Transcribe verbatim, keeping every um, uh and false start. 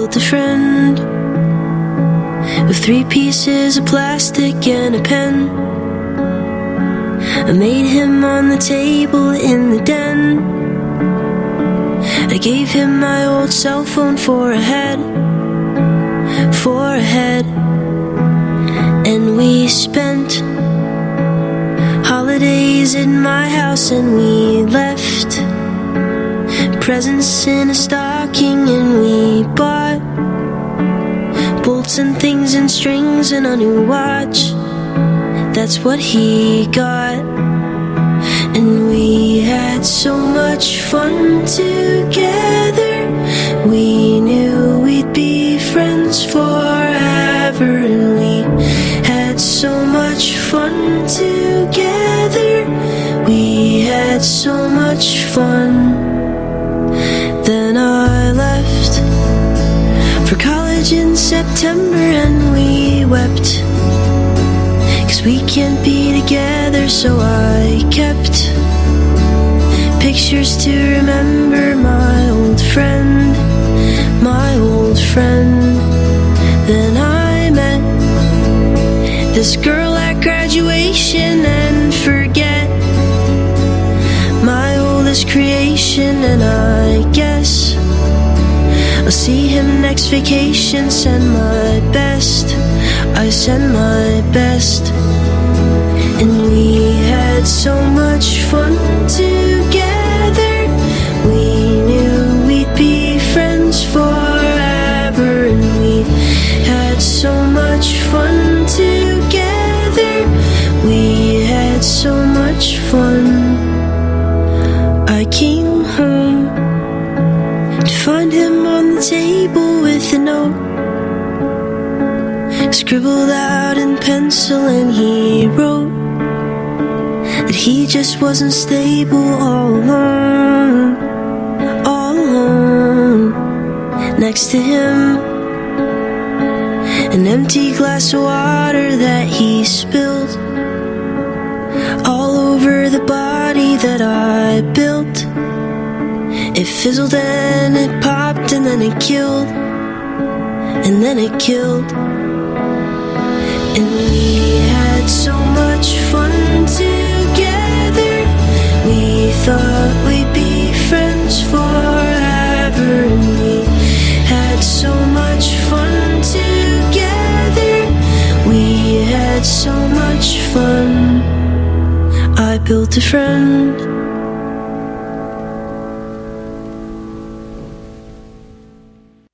built a friend with three pieces of plastic and a pen. I made him on the table in the den. I gave him my old cell phone for a head, for a head. And we spent holidays in my house, and we left presents in a stocking, and we bought bolts and things and strings and a new watch. That's what he got. And we had so much fun together. We knew we'd be friends forever. And we had so much fun together. We had so much fun. Then I left for college in September, and we wept, 'cause we can't be together. So I kept pictures to remember my old friend, my old friend. Then I met this girl at graduation, and forget my oldest creation. And I guess I'll see him next vacation. Send my best, I send my best. And we had so much fun together. We knew we'd be friends forever. And we had so much fun together. We had so much fun. I came home to find him on the table with a note scribbled out in pencil, and he wrote that he just wasn't stable all alone, all alone. Next to him, an empty glass of water that he spilled all over the body that I built. It fizzled and it popped, and then it killed, and then it killed. And we had so much fun together. We thought we'd be friends forever. And we had so much fun together. We had so much fun. I built a friend